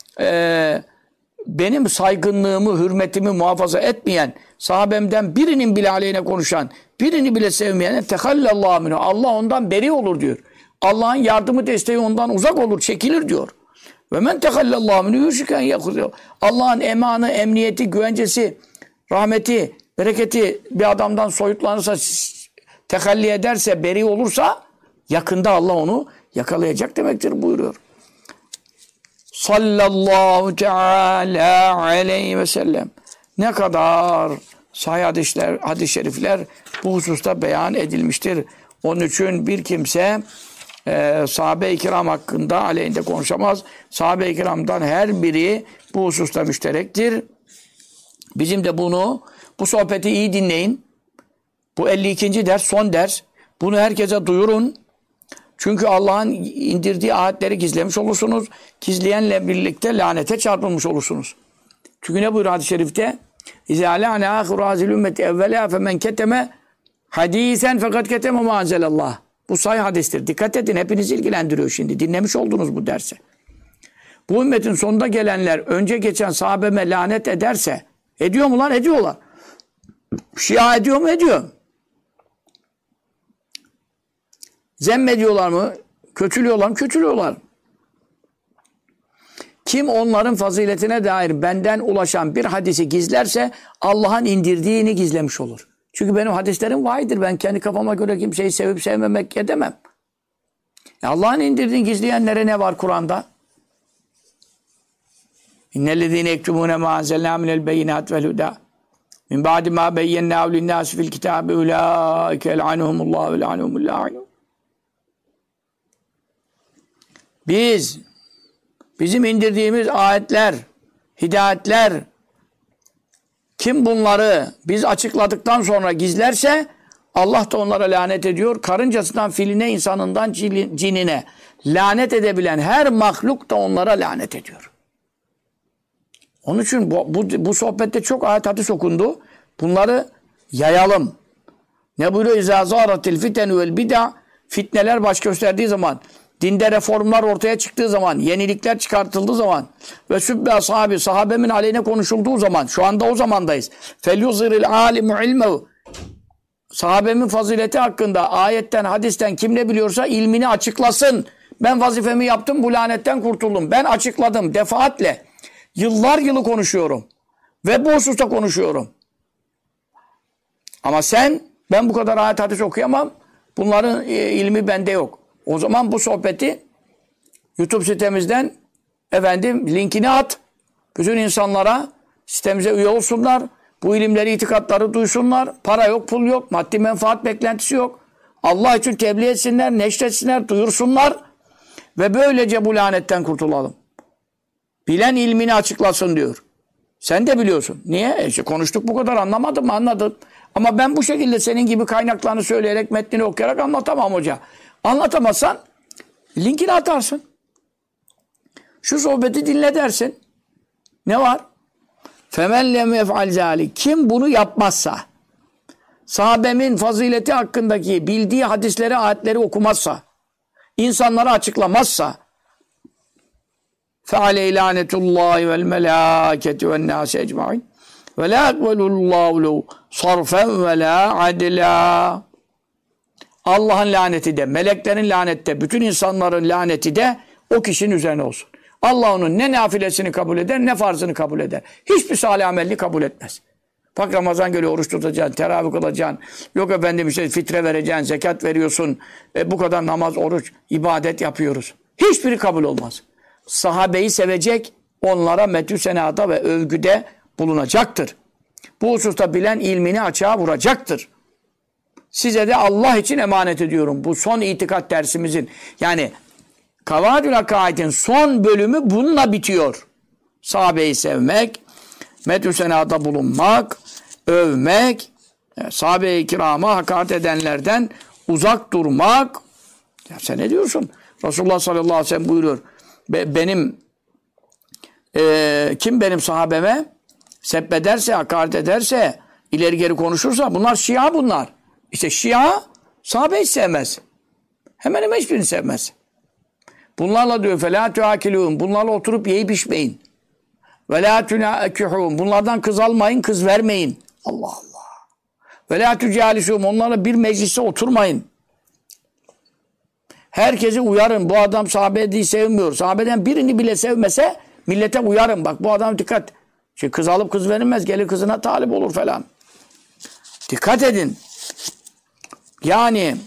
Speaker 1: benim saygınlığımı, hürmetimi muhafaza etmeyen, sahabemden birinin bile aleyhine konuşan, birini bile sevmeyen, tehallallahu minhu. Allah ondan beri olur diyor. Allah'ın yardımı, desteği ondan uzak olur, çekilir diyor. Ve men tehallallahu minhu yuşiken yakuzuyor. Allah'ın emanı, emniyeti, güvencesi, rahmeti, bereketi bir adamdan soyutlanırsa, tehalli ederse, beri olursa yakında Allah onu yakalayacak demektir buyuruyor. Sallallahu teala aleyhi ve sellem. Ne kadar sahih hadis-i şerifler bu hususta beyan edilmiştir. Onun için bir kimse sahabe-i kiram hakkında aleyhinde konuşamaz. Sahabe-i kiramdan her biri bu hususta müşterektir. Bizim de bu sohbeti iyi dinleyin. Bu 52. ders, son ders. Bunu herkese duyurun. Çünkü Allah'ın indirdiği ayetleri gizlemiş olursunuz. Gizleyenle birlikte lanete çarpılmış olursunuz. Çünkü ne buyuruyor hadis-i şerifte? İzâ lâne âhiru hâzil ümmeti evvelâ femen keteme hadîsen fakat keteme mâ anzelallah. Bu sahih hadistir. Dikkat edin, hepinizi ilgilendiriyor şimdi. Dinlemiş oldunuz bu dersi. Bu ümmetin sonunda gelenler önce geçen sahabeme lanet ederse, ediyor mu lan? Ediyorlar. Şia ediyor mu? Ediyor. Zemmediyorlar mı? Kötülüyorlar mı? Kötülüyorlar. Kim onların faziletine dair benden ulaşan bir hadisi gizlerse Allah'ın indirdiğini gizlemiş olur. Çünkü benim hadislerim vahidir. Ben kendi kafama göre kimseyi sevip sevmemek edemem. Allah'ın indirdiğini gizleyenlere ne var Kur'an'da? İnnellezîne ektumûne mâ anzelnâ minel beyinâti vel hudâ min ba'di mâ beyyennâhu linnâsi fil kitâbi ulâike el'anehumullâhu ve el'anehumul lâ'inûn. Bizim indirdiğimiz ayetler, hidayetler, kim bunları biz açıkladıktan sonra gizlerse Allah da onlara lanet ediyor. Karıncasından filine, insanından cinine lanet edebilen her mahluk da onlara lanet ediyor. Onun için bu sohbette çok ayet hadis okundu. Bunları yayalım. Ne buyuruyor? İzâ zâratil fitenu vel bid'a. Fitneler baş gösterdiği zaman, dinde reformlar ortaya çıktığı zaman, yenilikler çıkartıldığı zaman ve sübbe ashabi, sahabemin aleyhine konuşulduğu zaman, şu anda o zamandayız. Felyuziril alimu ilmehu. Sahabemin fazileti hakkında ayetten, hadisten kim ne biliyorsa ilmini açıklasın. Ben vazifemi yaptım, bu lanetten kurtuldum. Ben açıkladım defaatle. Yıllar yılı konuşuyorum. Ve bu hususta konuşuyorum. Ama ben bu kadar ayet hadis okuyamam. Bunların ilmi bende yok. O zaman bu sohbeti YouTube sitemizden linkini at. Bütün insanlara sitemize üye olsunlar. Bu ilimleri, itikatları duysunlar. Para yok, pul yok, maddi menfaat beklentisi yok. Allah için tebliğ etsinler, neşretsinler, duyursunlar. Ve böylece bu lanetten kurtulalım. Bilen ilmini açıklasın diyor. Sen de biliyorsun. Niye? Konuştuk bu kadar, anlamadım mı? Anladım. Ama ben bu şekilde senin gibi kaynaklarını söyleyerek, metnini okuyarak anlatamam hoca. Anlatamazsan linkini atarsın. Şu sohbeti dinle dersin. Ne var? فَمَنْ لَمْ يَفْعَلْ ذَٰلِكَ. Kim bunu yapmazsa, sahabemin fazileti hakkındaki bildiği hadisleri, ayetleri okumazsa, insanlara açıklamazsa, فَعَلَيْهِ لَعْنَةُ اللّٰهِ وَالْمَلَائِكَةِ وَالنَّاسِ اَجْمَعِينَ وَلَا يَقْبَلُ اللّٰهُ لَهُ صَرْفًا وَلَا عَدْلًا. Allah'ın laneti de, meleklerin laneti de, bütün insanların laneti de o kişinin üzerine olsun. Allah onun ne nafilesini kabul eder, ne farzını kabul eder. Hiçbir salih amelini kabul etmez. Bak Ramazan geliyor, oruç tutacaksın, teravih kılacaksın. Yok fitre vereceksin, zekat veriyorsun. Bu kadar namaz, oruç, ibadet yapıyoruz. Hiçbiri kabul olmaz. Sahabeyi sevecek, onlara metü senada ve övgüde bulunacaktır. Bu hususta bilen ilmini açığa vuracaktır. Size de Allah için emanet ediyorum. Bu son itikat dersimizin, yani Kavâdül Hakâid'in son bölümü bununla bitiyor. Sahabeyi sevmek, metü senada bulunmak, övmek, sahabe-i kirama hakaret edenlerden uzak durmak. Ya sen ne diyorsun? Resulullah sallallahu aleyhi ve sellem buyuruyor. benim kim benim sahabeme sebbederse, hakaret ederse, ileri geri konuşursa bunlar Şia bunlar. İşte Şia sahabe hiç sevmez. Hemen hemen hiçbirini sevmez. Bunlarla diyor فَلَا تُعَاكِلُونَ bunlarla oturup yiyip içmeyin. وَلَا تُنَاكِحُونَ bunlardan kız almayın, kız vermeyin. Allah Allah. وَلَا تُجَالِسُونَ onlarla bir mecliste oturmayın. Herkesi uyarın. Bu adam sahabeyi sevmiyor. Sahabeden birini bile sevmese millete uyarın. Bak bu adam dikkat. Şimdi kız alıp kız verilmez. Gelir kızına talip olur falan. Dikkat edin. Yani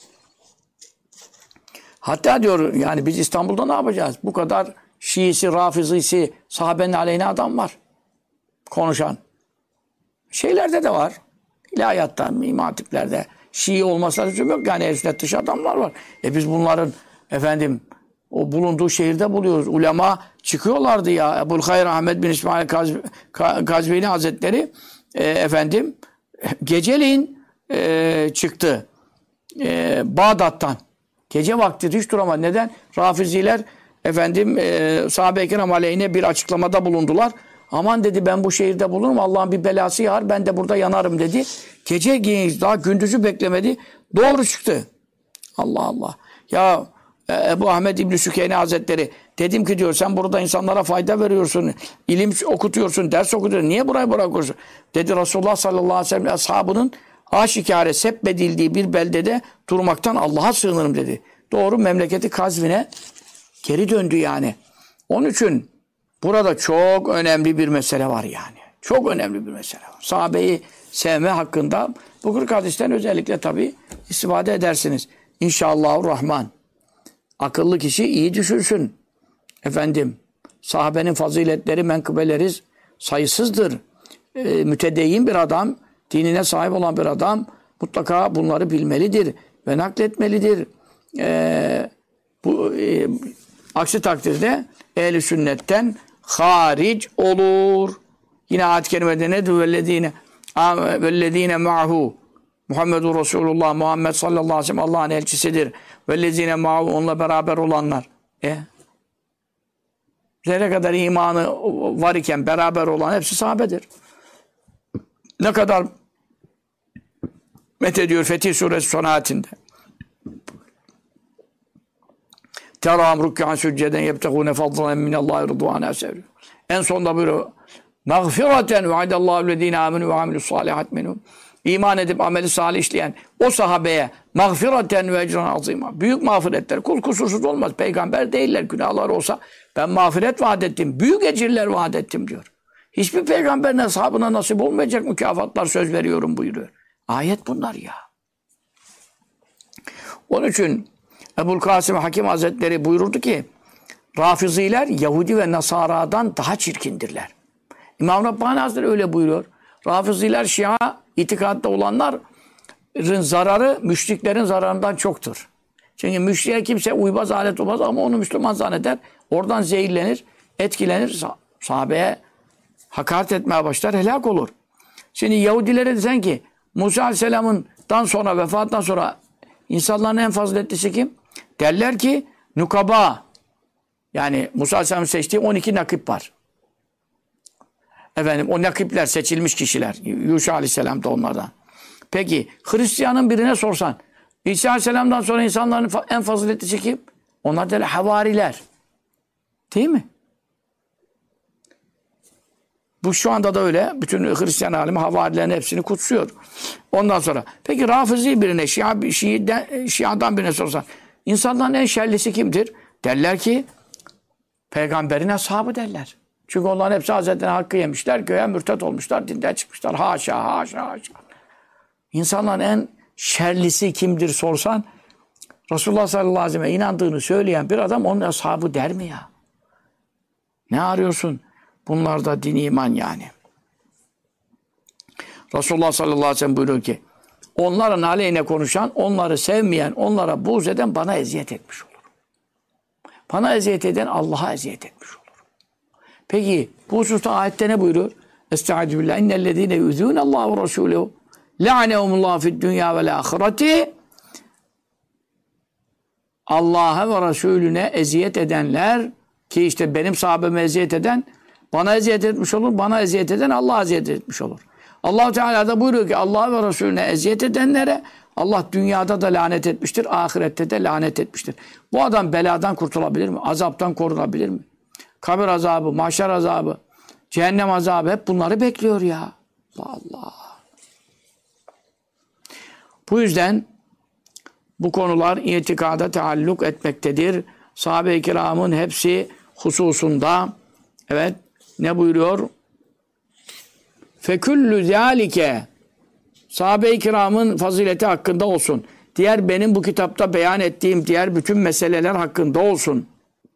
Speaker 1: hatta diyor yani biz İstanbul'da ne yapacağız? Bu kadar Şiisi, Rafizisi, sahabenin aleyhine adam var. Konuşan. Şeylerde de var. İlahiyatta, İmam Hatiplerde. Şii olmasa lüzum yok. Yani ehl-i dışı adamlar var. Biz bunların efendim o bulunduğu şehirde buluyoruz. Ulema çıkıyorlardı ya. Ebu'l-Hayr Ahmed bin İsmail Gazvini Hazretleri efendim geceleyin çıktı. Bağdat'tan. Gece vakti hiç duramadı. Neden? Rafiziler efendim sahabe-i kiram aleyhine bir açıklamada bulundular. Aman dedi ben bu şehirde bulunurum. Allah'ın bir belası yağar. Ben de burada yanarım dedi. Gece daha gündüzü beklemedi. Doğru çıktı. Allah Allah. Ya Ebu Ahmed İbn-i Sükeyni Hazretleri dedim ki diyor sen burada insanlara fayda veriyorsun. İlim okutuyorsun. Ders okutuyorsun. Niye burayı bırakıyorsun? Dedi Resulullah sallallahu aleyhi ve sellem ashabının aşikare sebbedildiği bir beldede durmaktan Allah'a sığınırım dedi. Doğru memleketi Kazvin'e geri döndü yani. Onun için burada çok önemli bir mesele var yani. Çok önemli bir mesele var. Sahabeyi sevme hakkında bu 40 hadisten özellikle tabii istifade edersiniz. İnşallahurrahman. Akıllı kişi iyi düşünsün. Efendim, sahabenin faziletleri, menkıbeleri sayısızdır. Mütedeyyin bir adam, dinine sahip olan bir adam mutlaka bunları bilmelidir ve nakletmelidir. Aksi takdirde ehl-i sünnetten haric olur. Yine ayet-i kerimede ne diyor? Vellezine ma'hu Muhammedur Resulullah Muhammed sallallahu aleyhi ve sellem Allah'ın elçisidir. Vellezine ma'hu onunla beraber olanlar. Zerre kadar imanı var iken beraber olan hepsi sahabedir. Ne kadar methediyor Fetih Suresi son ayetinde. Terâhum rükû'an sücceden yebtegûne fadlan minallahi rıdvâne sevri. En sonunda buyuruyor. Mağfireten ve'adallâhu lezîne âmenû ve amilussâlihat minhum. İman edip ameli salih işleyen o sahabeye mağfireten ve ecran azîmâ. Büyük mağfiretler. Kul kusursuz olmaz. Peygamber değiller. Günahlar olsa ben mağfiret vaat ettim. Büyük ecirler vaat ettim diyor. Hiçbir peygamberin ashabına nasip olmayacak mükafatlar söz veriyorum buyuruyor. Ayet bunlar ya. Onun için Ebu'l-Kasım Hakim Hazretleri buyururdu ki Rafiziler Yahudi ve Nasara'dan daha çirkindirler. İmam Rabbani Hazretleri öyle buyuruyor. Rafiziler Şia itikatta olanların zararı müşriklerin zararından çoktur. Çünkü müşriye kimse uymaz, alet olmaz ama onu Müslüman zanneder. Oradan zehirlenir, etkilenir. Sahabeye hakaret etmeye başlar, helak olur. Şimdi Yahudilere desen ki Musa Aleyhisselam'dan sonra, vefatından sonra insanların en faziletlisi kim? Derler ki nukaba. Yani Musa Aleyhisselam'ın seçtiği 12 nakip var. Efendim o nakipler seçilmiş kişiler. Yuşa Aleyhisselam da onlardan. Peki Hristiyanın birine sorsan İsa Aleyhisselam'dan sonra insanların en faziletlisi kim? Onlar derler havariler. Değil mi? Bu şu anda da öyle. Bütün Hristiyan alemi havarilerin hepsini kutsuyor. Ondan sonra peki Rafizi birine, Şia'dan birine sorsan insanların en şerlisi kimdir? Derler ki peygamberin ashabı derler. Çünkü onların hepsi Hazretleri'nin hakkı yemişler, göğe mürtet olmuşlar, dinden çıkmışlar. Haşa, haşa, haşa. İnsanların en şerlisi kimdir sorsan Resulullah sallallahu aleyhi ve sellem'e inandığını söyleyen bir adam onun ashabı der mi ya? Ne arıyorsun? Bunlar da din iman yani. Resulullah sallallahu aleyhi ve sellem buyuruyor ki onların aleyhine konuşan, onları sevmeyen, onlara buğz eden bana eziyet etmiş olur. Bana eziyet eden Allah'a eziyet etmiş olur. Peki bu hususta ayette ne buyuruyor? Estaizu billah innellezîne yüzûne Allahu ve Resûlehu la'anehumullahu fid dünya vel ahireti. Allah'a ve Resulüne eziyet edenler Ki işte benim sahabeme eziyet eden bana eziyet etmiş olur. Bana eziyet eden Allah'a eziyet etmiş olur. Allah-u Teala da buyuruyor ki Allah ve Resulüne eziyet edenlere Allah dünyada da lanet etmiştir. Ahirette de lanet etmiştir. Bu adam beladan kurtulabilir mi? Azaptan korunabilir mi? Kabir azabı, mahşer azabı, cehennem azabı hep bunları bekliyor ya. Allah Allah. Bu yüzden bu konular itikada taalluk etmektedir. Sahabe-i kiramın hepsi hususunda evet ne buyuruyor? Feküllü zâlike sahabe-i kiramın fazileti hakkında olsun. Diğer benim bu kitapta beyan ettiğim diğer bütün meseleler hakkında olsun.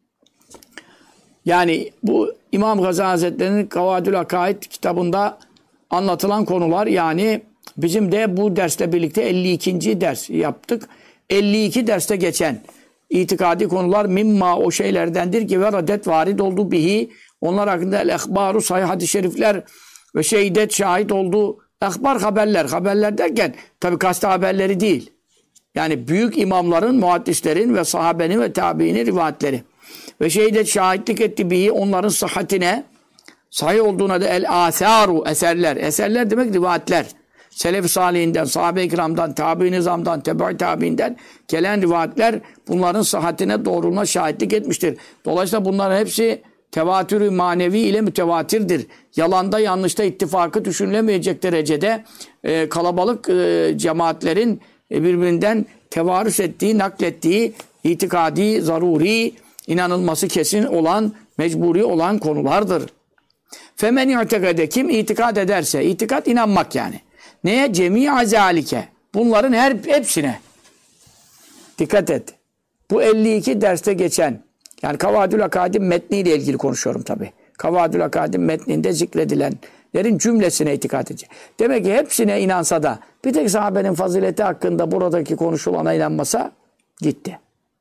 Speaker 1: Yani bu İmam Gazali Hazretleri'nin Kavadül Akaid kitabında anlatılan konular yani bizim de bu dersle birlikte 52. ders yaptık. 52 derste geçen itikadi konular mimma o şeylerdendir ki veradet varid oldu bihi. Onlar hakkında el-ehbaru sahih hadis-i şerifler ve şehidet şahit olduğu ehbar haberler. Haberler derken tabi kastı haberleri değil. Yani büyük imamların, muhaddislerin ve sahabenin ve tabiinin rivayetleri. Ve şehidet şahitlik etti bihi onların sıhhatine sahih olduğuna da el-âthâru eserler. Eserler demek rivayetler. Selef-i salihinden, sahabe-i kiramdan, tabi-i nizamdan, tebe-i tabiinden gelen rivayetler bunların sıhhatine doğruluğuna şahitlik etmiştir. Dolayısıyla bunların hepsi tevatürü manevi ile mütevatirdir. Yalanda yanlışta ittifakı düşünülemeyecek derecede kalabalık cemaatlerin birbirinden tevarüs ettiği, naklettiği, itikadi, zaruri, inanılması kesin olan, mecburi olan konulardır. Femen i'tekade kim itikad ederse, itikad inanmak yani. Neye? Cemi'a zalike. Bunların hepsine. Dikkat et. Bu 52 derste geçen yani Kavadül Akaid'in metniyle ilgili konuşuyorum tabi. Kavadül Akaid'in metninde zikredilenlerin cümlesine itikad edecek. Demek ki hepsine inansa da bir tek sahabenin fazileti hakkında buradaki konuşulana inanmasa gitti.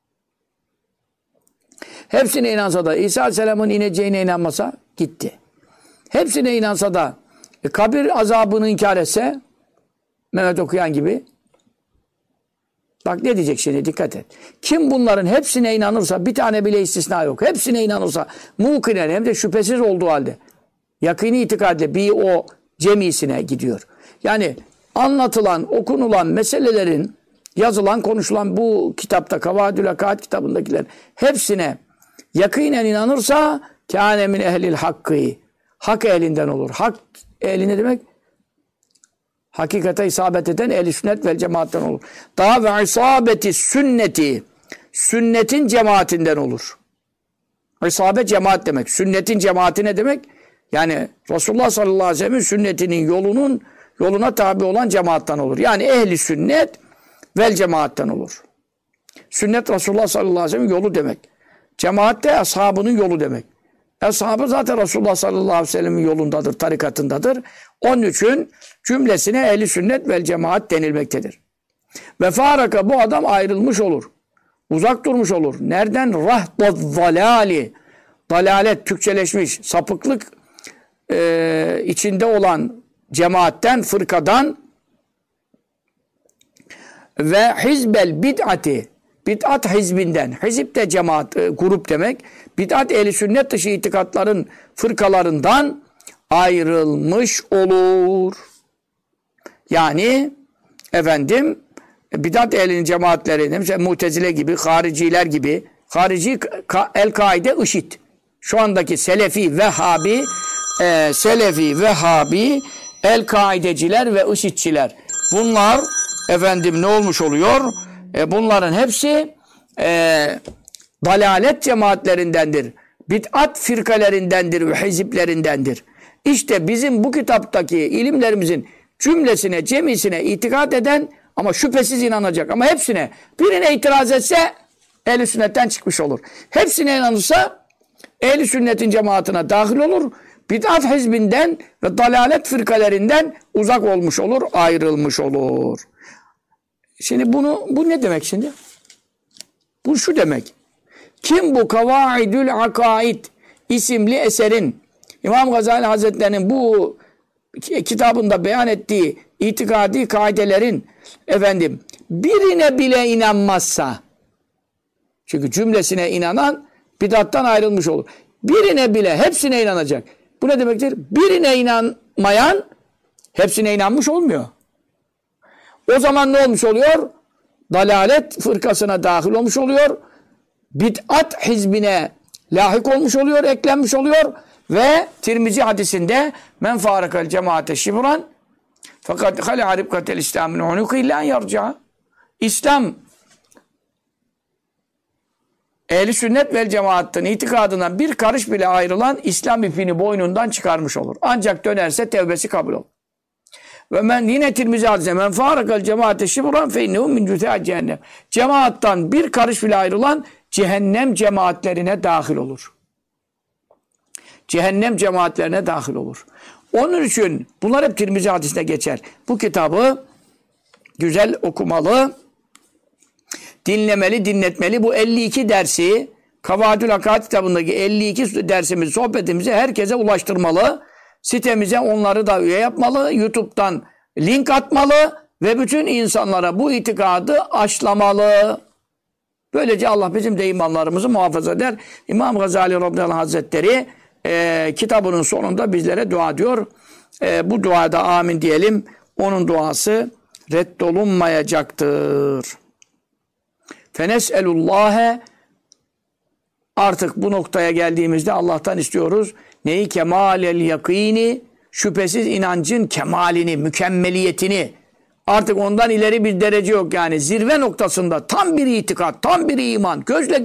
Speaker 1: Hepsine inansa da İsa Aleyhisselam'ın ineceğine inanmasa gitti. Hepsine inansa da kabir azabını inkar etse Mehmet Okuyan gibi bak ne diyecek şimdi dikkat et. Kim bunların hepsine inanırsa bir tane bile istisna yok. Hepsine inanırsa mukinen hem de şüphesiz olduğu halde yakini itikadle bir o cemisine gidiyor. Yani anlatılan, okunulan meselelerin yazılan, konuşulan bu kitapta Kavadül Akaid kitabındakiler hepsine yakinen inanırsa kâne min ehlil hakkı. Hak ehlinden olur. Hak ehli ne demek? Hakikate isabet eden ehl-i sünnet vel cemaatten olur. Daha ve isabeti sünneti sünnetin cemaatinden olur. İsabet cemaat demek. Sünnetin cemaati ne demek? Yani Resulullah sallallahu aleyhi ve sellem'in sünnetinin yoluna tabi olan cemaattan olur. Yani ehli sünnet vel cemaatten olur. Sünnet Resulullah sallallahu aleyhi ve sellem'in yolu demek. Cemaat de ashabının yolu demek. Ashabı zaten Resulullah sallallahu aleyhi ve sellem'in yolundadır, tarikatındadır. Onun için cümlesine ehli sünnet vel cemaat denilmektedir. Ve faraka bu adam ayrılmış olur. Uzak durmuş olur. Nereden? Rahdazzalali. Dalalet, Türkçeleşmiş, sapıklık içinde olan cemaatten, fırkadan ve hizbel bid'ati. Bid'at hizbinden. Hizip de cemaat, grup demek. Bid'at ehli sünnet dışı itikatların fırkalarından ayrılmış olur. Yani efendim bid'at ehlinin cemaatleri mesela Mu'tezile gibi, hariciler gibi, harici El-Kaide, IŞİD. Şu andaki Selefi, Vehhabi, El-Kaideciler ve IŞİD'çiler. Bunlar efendim ne olmuş oluyor? Bunların hepsi dalalet cemaatlerindendir. Bid'at firkalerindendir ve hiziplerindendir. İşte bizim bu kitaptaki ilimlerimizin cümlesine, cemisine itikad eden ama şüphesiz inanacak. Ama hepsine birine itiraz etse ehl-i sünnetten çıkmış olur. Hepsine inanırsa ehl-i sünnetin cemaatine dahil olur. Bid'at hizbinden ve dalalet firkalerinden uzak olmuş olur, ayrılmış olur. Şimdi bu ne demek şimdi? Bu şu demek. Kim bu Kavaidül Akaid isimli eserin İmam Gazali Hazretleri'nin bu kitabında beyan ettiği itikadi kaidelerin birine bile inanmazsa çünkü cümlesine inanan Bidattan ayrılmış olur. Birine bile hepsine inanacak. Bu ne demektir? Birine inanmayan hepsine inanmış olmuyor. O zaman ne olmuş oluyor? Dalalet fırkasına dahil olmuş oluyor. Bid'at hizbine lahik olmuş oluyor, eklenmiş oluyor. Ve Tirmizi hadisinde men farakal cemaate şibran fakat hâle ribkatel İslam'ın unuku illa yarca. İslam ehli sünnet vel cemaattin itikadından bir karış bile ayrılan İslam ipini boynundan çıkarmış olur. Ancak dönerse tevbesi kabul olur. Ve men yine Tirmizi hadisinde men farakal cemaate şibran fe innehu min cüthâ cehennem. Cemaattan bir karış bile ayrılan cehennem cemaatlerine dahil olur. Cehennem cemaatlerine dahil olur. Onun için bunlar hep Tirmizi hadisine geçer. Bu kitabı güzel okumalı, dinlemeli, dinletmeli. Bu 52 dersi Kavadül Hakat kitabındaki 52 dersimizi, sohbetimizi herkese ulaştırmalı. Sitemize onları da üye yapmalı. YouTube'dan link atmalı ve bütün insanlara bu itikadı aşılamalı. Böylece Allah bizim de imanlarımızı muhafaza eder. İmam Gazali radıyallahu anh hazretleri kitabının sonunda bizlere dua diyor. Bu duada amin diyelim. Onun duası reddolunmayacaktır. Fenes'elullâhe artık bu noktaya geldiğimizde Allah'tan istiyoruz. Neyi? Kemalel yakini, şüphesiz inancın kemalini, mükemmeliyetini. Artık ondan ileri bir derece yok yani. Zirve noktasında tam bir itikat, tam bir iman.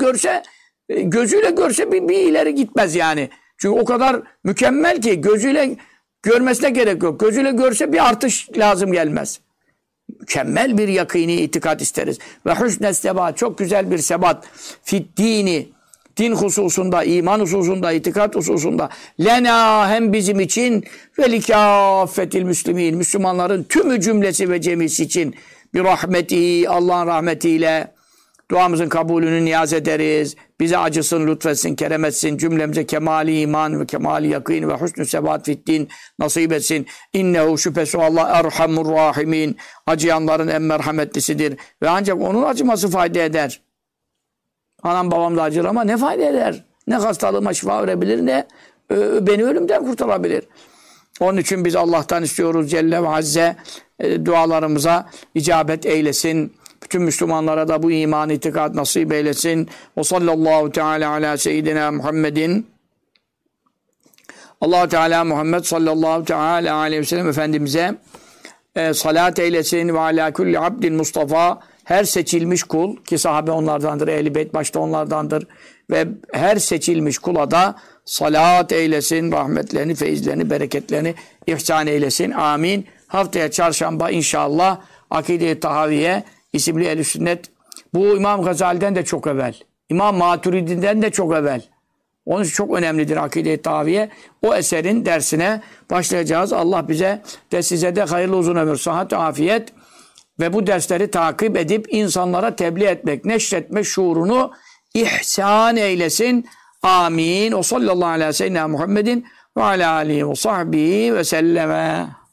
Speaker 1: Gözüyle görse bir ileri gitmez yani. Çünkü o kadar mükemmel ki gözüyle görmesine gerek yok. Gözüyle görse bir artış lazım gelmez. Mükemmel bir yakini itikat isteriz. Ve husnes sebat, çok güzel bir sebat. Fit dini, din hususunda, iman hususunda, itikat hususunda. Lena, hem bizim için ve likâffetil müslimin, Müslümanların tümü cümlesi ve cemisi için bir rahmeti, Allah'ın rahmetiyle duamızın kabulünü niyaz ederiz. Bize acısın, lütfetsin, kerem etsin. Cümlemize kemali iman ve kemali yakîn ve husnü sebat fiddin nasip etsin. İnnehu şüphesi Allah erhamur rahimin. Acıyanların en merhametlisidir. Ve ancak onun acıması fayda eder. Anam babam da acır ama ne fayda eder? Ne hastalığıma şifa verebilir, ne beni ölümden kurtarabilir. Onun için biz Allah'tan istiyoruz Celle ve Azze dualarımıza icabet eylesin. Bütün Müslümanlara da bu iman, itikad nasip eylesin. O sallallahu teala ala seyyidina Muhammedin. Allah Teala Muhammed sallallahu teala aleyhi ve sellem Efendimiz'e salat eylesin ve ala kulli abdin Mustafa, her seçilmiş kul ki sahabe onlardandır, ehl-i beyt başta onlardandır ve her seçilmiş kula da salat eylesin, rahmetlerini, feyizlerini, bereketlerini ihsan eylesin. Amin. Haftaya çarşamba inşallah Akide-i Tahaviye isimli ehl-i sünnet, bu İmam Gazali'den de çok evvel, İmam Maturidi'den de çok evvel. Onun için çok önemlidir Akide-i Tahaviye. O eserin dersine başlayacağız. Allah bize de size de hayırlı uzun ömür, sıhhat, afiyet ve bu dersleri takip edip insanlara tebliğ etmek, neşretme şuurunu ihsan eylesin. Amin. O sallallahu aleyhi ve sellem Muhammedin ve ala alihi ve sahbihi ve selleme.